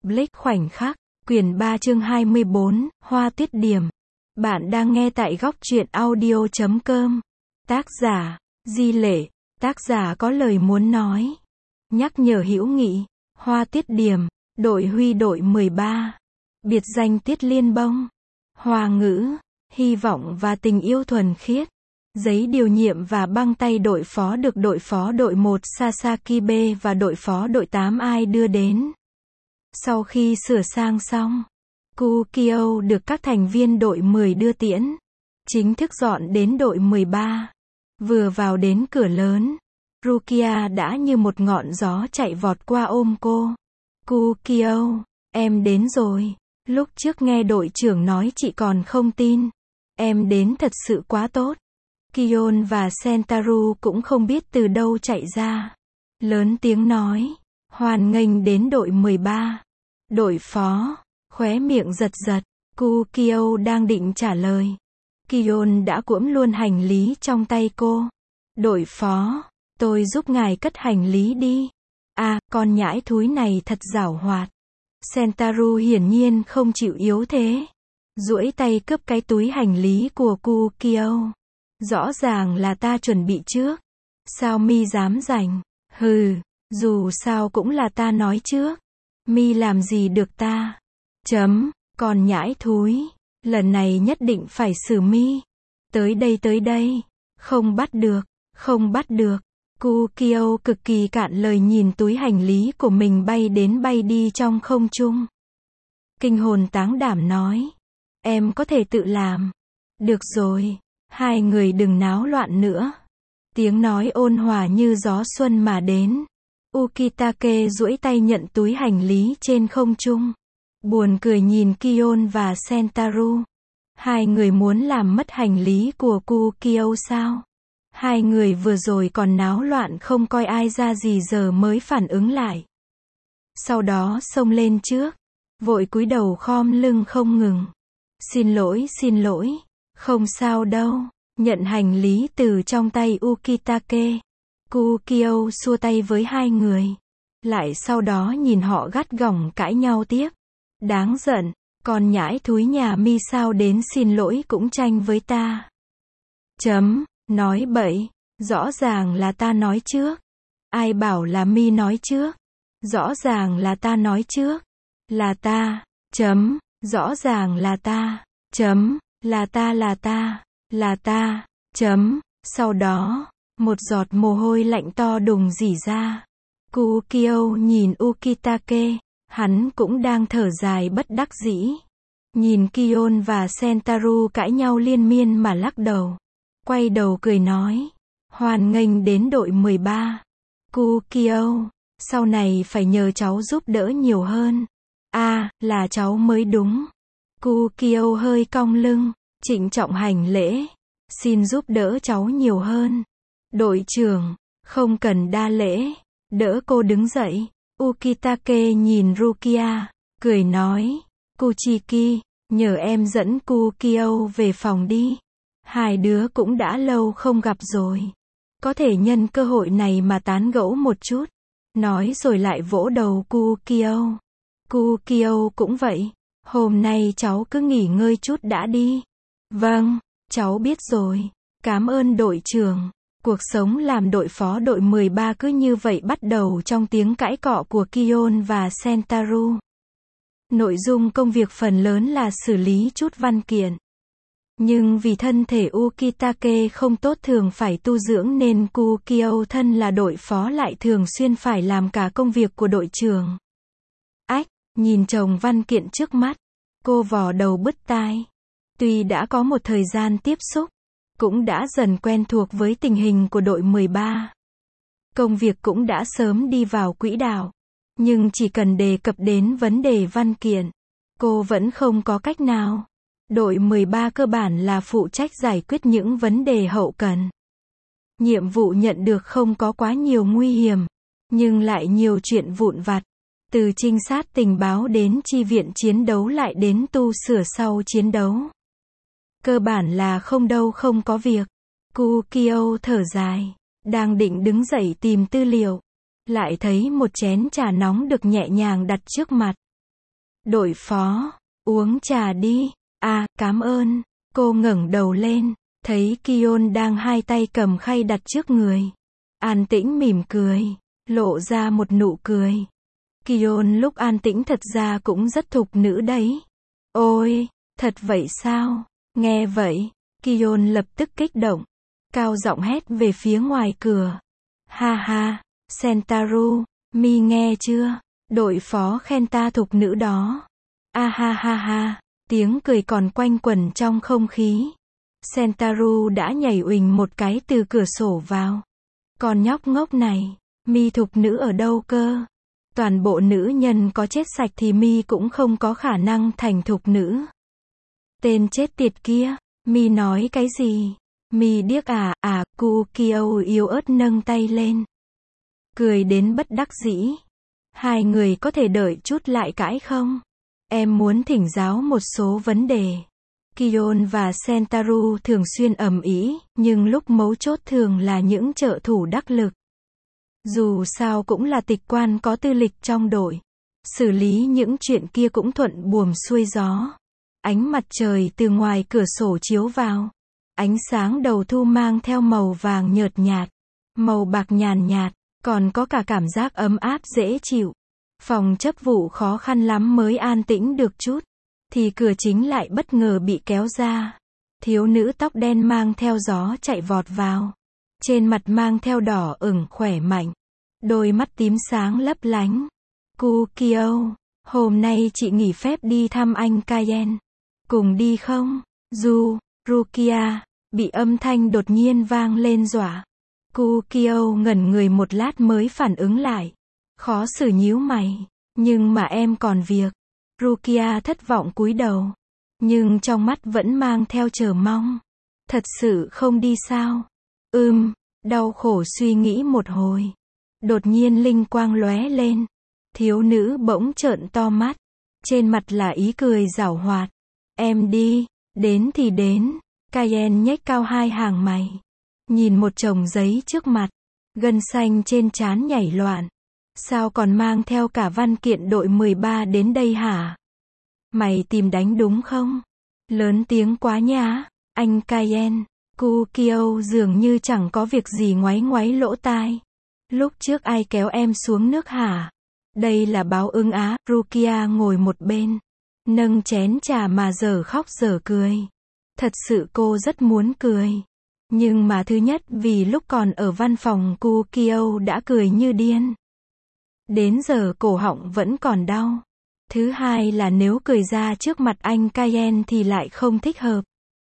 Blake khoảnh khắc, quyển 3 chương 24, Hoa Tuyết Điểm. Bạn đang nghe tại góc truyện audio.com. Tác giả, Di Lệ. Tác giả có lời muốn nói. Nhắc nhở hữu nghị, Hoa Tuyết Điểm, đội huy đội 13. Biệt danh Tiết Liên Bông. Hoa ngữ, hy vọng và tình yêu thuần khiết. Giấy điều nhiệm và băng tay đội phó được đội phó đội 1 Sasakibe và đội phó đội 8 Ai đưa đến. Sau khi sửa sang xong, Kukio được các thành viên đội 10 đưa tiễn. Chính thức dọn đến đội 13. Vừa vào đến cửa lớn, Rukia đã như một ngọn gió chạy vọt qua ôm cô. Kukio, em đến rồi. Lúc trước nghe đội trưởng nói chị còn không tin. Em đến thật sự quá tốt. Kion và Sentaru cũng không biết từ đâu chạy ra. Lớn tiếng nói, hoan nghênh đến đội 13. Đội phó, khóe miệng giật giật. Kukio đang định trả lời. Kion đã cuỗm luôn hành lý trong tay cô. Đội phó, tôi giúp ngài cất hành lý đi. À, con nhãi thúi này thật giảo hoạt. Sentaru hiển nhiên không chịu yếu thế. Duỗi tay cướp cái túi hành lý của Kukio. Rõ ràng là ta chuẩn bị trước. Sao mi dám giành? Hừ, dù sao cũng là ta nói trước. Mi làm gì được ta? Còn nhãi thúi. Lần này nhất định phải xử mi. Tới đây. Không bắt được. Kukio cực kỳ cạn lời nhìn túi hành lý của mình bay đến bay đi trong không trung. Kinh hồn táng đảm nói. Em có thể tự làm. Được rồi. Hai người đừng náo loạn nữa. Tiếng nói ôn hòa như gió xuân mà đến. Ukitake duỗi tay nhận túi hành lý trên không trung. Buồn cười nhìn Kion và Sentaru. Hai người muốn làm mất hành lý của Kukio sao? Hai người vừa rồi còn náo loạn không coi ai ra gì giờ mới phản ứng lại. Sau đó xông lên trước. Vội cúi đầu khom lưng không ngừng. Xin lỗi. Không sao đâu. Nhận hành lý từ trong tay Ukitake. Kukio xua tay với hai người. Lại sau đó nhìn họ gắt gỏng cãi nhau tiếp. Đáng giận, con nhãi thúi nhà mi sao đến xin lỗi cũng tranh với ta. Nói bậy, rõ ràng là ta nói trước. Ai bảo là mi nói trước? Rõ ràng là ta nói trước. Là ta, rõ ràng là ta, là ta, sau đó, một giọt mồ hôi lạnh to đùng rỉ ra. Kukio nhìn Ukitake, hắn cũng đang thở dài bất đắc dĩ. Nhìn Kion và Sentaru cãi nhau liên miên mà lắc đầu. Quay đầu cười nói, hoan nghênh đến đội 13. Kukio, sau này phải nhờ cháu giúp đỡ nhiều hơn. À, là cháu mới đúng. Kukio hơi cong lưng, trịnh trọng hành lễ. Xin giúp đỡ cháu nhiều hơn. Đội trưởng, không cần đa lễ. Đỡ cô đứng dậy. Ukitake nhìn Rukia, cười nói, Kuchiki, nhờ em dẫn Kukio về phòng đi. Hai đứa cũng đã lâu không gặp rồi. Có thể nhân cơ hội này mà tán gẫu một chút. Nói rồi lại vỗ đầu Kukio. Kukio cũng vậy. Hôm nay cháu cứ nghỉ ngơi chút đã đi. Vâng, cháu biết rồi. Cảm ơn đội trưởng. Cuộc sống làm đội phó đội 13 cứ như vậy bắt đầu trong tiếng cãi cọ của Kion và Sentaru. Nội dung công việc phần lớn là xử lý chút văn kiện. Nhưng vì thân thể Ukitake không tốt thường phải tu dưỡng nên Kukio thân là đội phó lại thường xuyên phải làm cả công việc của đội trưởng. Ách, nhìn chồng văn kiện trước mắt. Cô vò đầu bứt tai. Tuy đã có một thời gian tiếp xúc, cũng đã dần quen thuộc với tình hình của đội 13. Công việc cũng đã sớm đi vào quỹ đạo. Nhưng chỉ cần đề cập đến vấn đề văn kiện, cô vẫn không có cách nào. Đội 13 cơ bản là phụ trách giải quyết những vấn đề hậu cần. Nhiệm vụ nhận được không có quá nhiều nguy hiểm, nhưng lại nhiều chuyện vụn vặt. Từ trinh sát tình báo đến chi viện chiến đấu lại đến tu sửa sau chiến đấu. Cơ bản là không có việc. Kukio thở dài, đang định đứng dậy tìm tư liệu. Lại thấy một chén trà nóng được nhẹ nhàng đặt trước mặt. Đội phó, uống trà đi. À, cảm ơn. Cô ngẩng đầu lên, thấy Kion đang hai tay cầm khay đặt trước người. An Tĩnh mỉm cười, lộ ra một nụ cười. Kion lúc an tĩnh thật ra cũng rất thục nữ đấy. Ôi, thật vậy sao? Nghe vậy, Kion lập tức kích động, cao giọng hét về phía ngoài cửa. Ha ha, Sentaru, mi nghe chưa? Đội phó khen ta thục nữ đó. A ha ha ha, tiếng cười còn quanh quẩn trong không khí. Sentaru đã nhảy uỳnh một cái từ cửa sổ vào. Con nhóc ngốc này, mi thục nữ ở đâu cơ? Toàn bộ nữ nhân có chết sạch thì mi cũng không có khả năng thành thục nữ. Tên chết tiệt kia, mi nói cái gì? Mi điếc à? À, Kukio yếu ớt nâng tay lên. Cười đến bất đắc dĩ. Hai người có thể đợi chút lại cãi không? Em muốn thỉnh giáo một số vấn đề. Kion và Sentaru thường xuyên ầm ĩ, nhưng lúc mấu chốt thường là những trợ thủ đắc lực. Dù sao cũng là tịch quan có tư lịch trong đội. Xử lý những chuyện kia cũng thuận buồm xuôi gió. Ánh mặt trời từ ngoài cửa sổ chiếu vào. Ánh sáng đầu thu mang theo màu vàng nhợt nhạt, màu bạc nhàn nhạt, còn có cả cảm giác ấm áp dễ chịu. Phòng chấp vụ khó khăn lắm mới an tĩnh được chút. Thì cửa chính lại bất ngờ bị kéo ra. Thiếu nữ tóc đen mang theo gió chạy vọt vào. Trên mặt mang theo đỏ ửng khỏe mạnh. Đôi mắt tím sáng lấp lánh. Kukio, hôm nay chị nghỉ phép đi thăm anh Kaien. Cùng đi không? Rukia, bị âm thanh đột nhiên vang lên dọa. Kukio ngẩn người một lát mới phản ứng lại. Khó xử nhíu mày. Nhưng mà em còn việc. Rukia thất vọng cúi đầu. Nhưng trong mắt vẫn mang theo chờ mong. Thật sự không đi sao? Đau khổ suy nghĩ một hồi. Đột nhiên linh quang lóe lên. Thiếu nữ bỗng trợn to mắt. Trên mặt là ý cười giảo hoạt. Em đi, đến thì đến. Kaien nhếch cao hai hàng mày. Nhìn một chồng giấy trước mặt. Gân xanh trên trán nhảy loạn. Sao còn mang theo cả văn kiện đội 13 đến đây hả? Mày tìm đánh đúng không? Lớn tiếng quá nhá. Anh Kaien. Kukio dường như chẳng có việc gì ngoáy ngoáy lỗ tai. Lúc trước ai kéo em xuống nước hả? Đây là báo ứng á. Rukia ngồi một bên. Nâng chén trà mà dở khóc dở cười. Thật sự cô rất muốn cười. Nhưng mà thứ nhất vì lúc còn ở văn phòng Kukio đã cười như điên. Đến giờ cổ họng vẫn còn đau. Thứ hai là nếu cười ra trước mặt anh Kaien thì lại không thích hợp.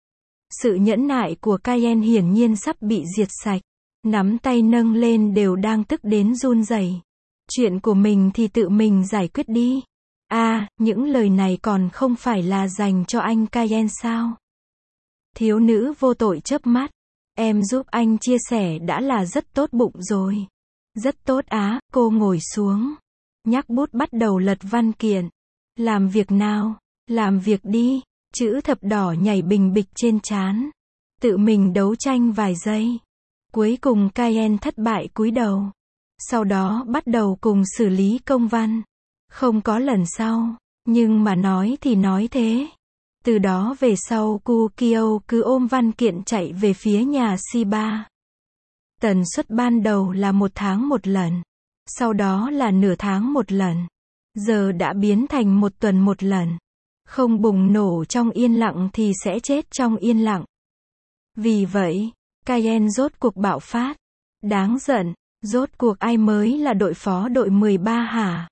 Sự nhẫn nại của Kaien hiển nhiên sắp bị diệt sạch. Nắm tay nâng lên đều đang tức đến run rẩy. Chuyện của mình thì tự mình giải quyết đi. À, những lời này còn không phải là dành cho anh Kaien sao? Thiếu nữ vô tội chớp mắt. Em giúp anh chia sẻ đã là rất tốt bụng rồi. Rất tốt á. Cô ngồi xuống. Nhắc bút bắt đầu lật văn kiện. Làm việc nào? Làm việc đi. Chữ thập đỏ nhảy bình bịch trên trán. Tự mình đấu tranh vài giây. Cuối cùng Kaien thất bại cúi đầu. Sau đó bắt đầu cùng xử lý công văn. Không có lần sau. Nhưng mà nói thì nói thế. Từ đó về sau Kukio cứ ôm văn kiện chạy về phía nhà Shiba. Tần suất ban đầu là 1 tháng một lần. Sau đó là nửa tháng một lần. Giờ đã biến thành 1 tuần một lần. Không bùng nổ trong yên lặng thì sẽ chết trong yên lặng. Vì vậy, Kaien rốt cuộc bạo phát. Đáng giận, rốt cuộc ai mới là đội phó đội 13 hả?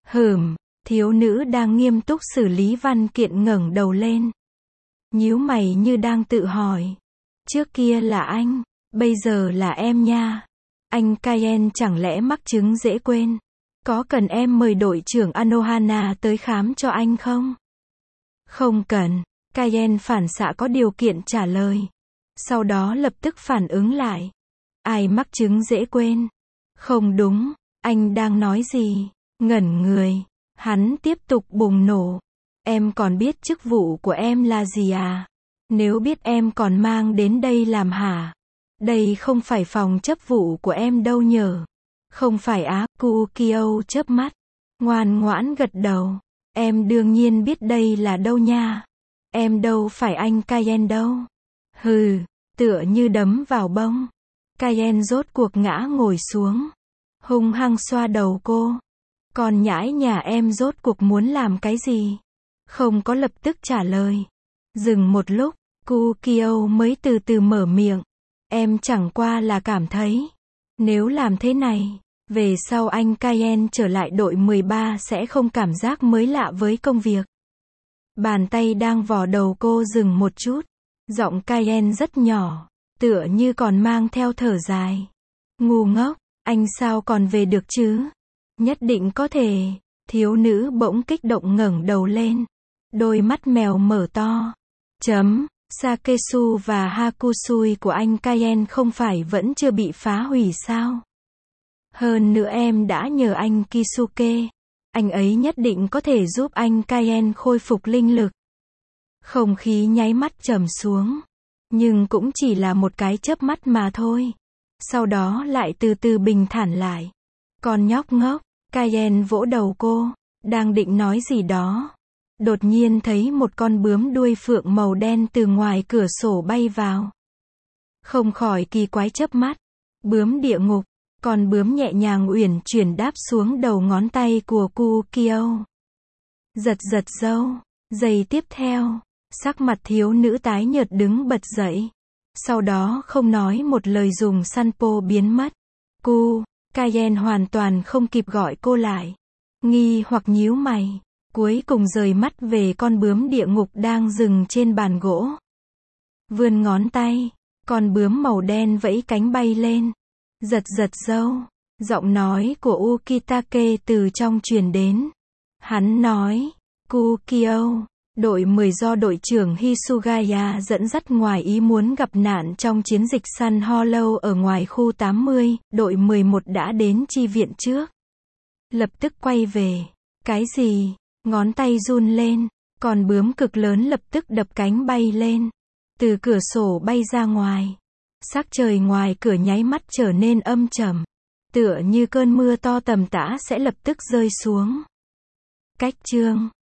Thiếu nữ đang nghiêm túc xử lý văn kiện ngẩng đầu lên. Nhíu mày như đang tự hỏi. Trước kia là anh, bây giờ là em nha. Anh Kaien chẳng lẽ mắc chứng dễ quên? Có cần em mời đội trưởng Anohana tới khám cho anh không? Không cần. Kaien phản xạ có điều kiện trả lời. Sau đó lập tức phản ứng lại. Ai mắc chứng dễ quên? Không đúng, anh đang nói gì? Ngẩn người. Hắn tiếp tục bùng nổ. Em còn biết chức vụ của em là gì à? Nếu biết em còn mang đến đây làm hả? Đây không phải phòng chấp vụ của em đâu nhờ. Không phải á. Kukio chớp mắt. Ngoan ngoãn gật đầu. Em đương nhiên biết đây là đâu nha. Em đâu phải anh Cayenne đâu. Hừ, tựa như đấm vào bông. Cayenne rốt cuộc ngã ngồi xuống, hung hăng xoa đầu cô. Con nhãi nhà em rốt cuộc muốn làm cái gì? Không có lập tức trả lời. Dừng một lúc, Kukio mới từ từ mở miệng. Em chẳng qua là cảm thấy, nếu làm thế này, về sau anh Cayenne trở lại đội 13 sẽ không cảm giác mới lạ với công việc. Bàn tay đang vò đầu cô dừng một chút. Giọng Cayenne rất nhỏ, tựa như còn mang theo thở dài. Ngu ngốc, anh sao còn về được chứ? Nhất định có thể. Thiếu nữ bỗng kích động ngẩng đầu lên. Đôi mắt mèo mở to. Sakesu và Hakusui của anh Cayenne không phải vẫn chưa bị phá hủy sao? Hơn nữa em đã nhờ anh Kisuke. Anh ấy nhất định có thể giúp anh Cayenne khôi phục linh lực. Không khí nháy mắt trầm xuống. Nhưng cũng chỉ là một cái chớp mắt mà thôi. Sau đó lại từ từ bình thản lại. Con nhóc ngốc, Cayenne vỗ đầu cô, đang định nói gì đó. Đột nhiên thấy một con bướm đuôi phượng màu đen từ ngoài cửa sổ bay vào. Không khỏi kỳ quái chớp mắt. Bướm địa ngục. Con bướm nhẹ nhàng uyển chuyển đáp xuống đầu ngón tay của Kukio. Giật giật râu. Giây tiếp theo, sắc mặt thiếu nữ tái nhợt đứng bật dậy. Sau đó không nói một lời dùng sanpo biến mất. Cayenne hoàn toàn không kịp gọi cô lại. Nghi hoặc nhíu mày. Cuối cùng rời mắt về con bướm địa ngục đang dừng trên bàn gỗ. Vươn ngón tay. Con bướm màu đen vẫy cánh bay lên. Giật giật râu. Giọng nói của Ukitake từ trong truyền đến. Hắn nói, Kukio, đội 10 do đội trưởng Hisugaya dẫn dắt ngoài ý muốn gặp nạn trong chiến dịch Sun Hollow ở ngoài khu 80, đội 11 đã đến chi viện trước. Lập tức quay về. Cái gì? Ngón tay run lên, con bướm cực lớn lập tức đập cánh bay lên. Từ cửa sổ bay ra ngoài. Sắc trời ngoài cửa nháy mắt trở nên âm trầm. Tựa như cơn mưa to tầm tã sẽ lập tức rơi xuống. Cách chương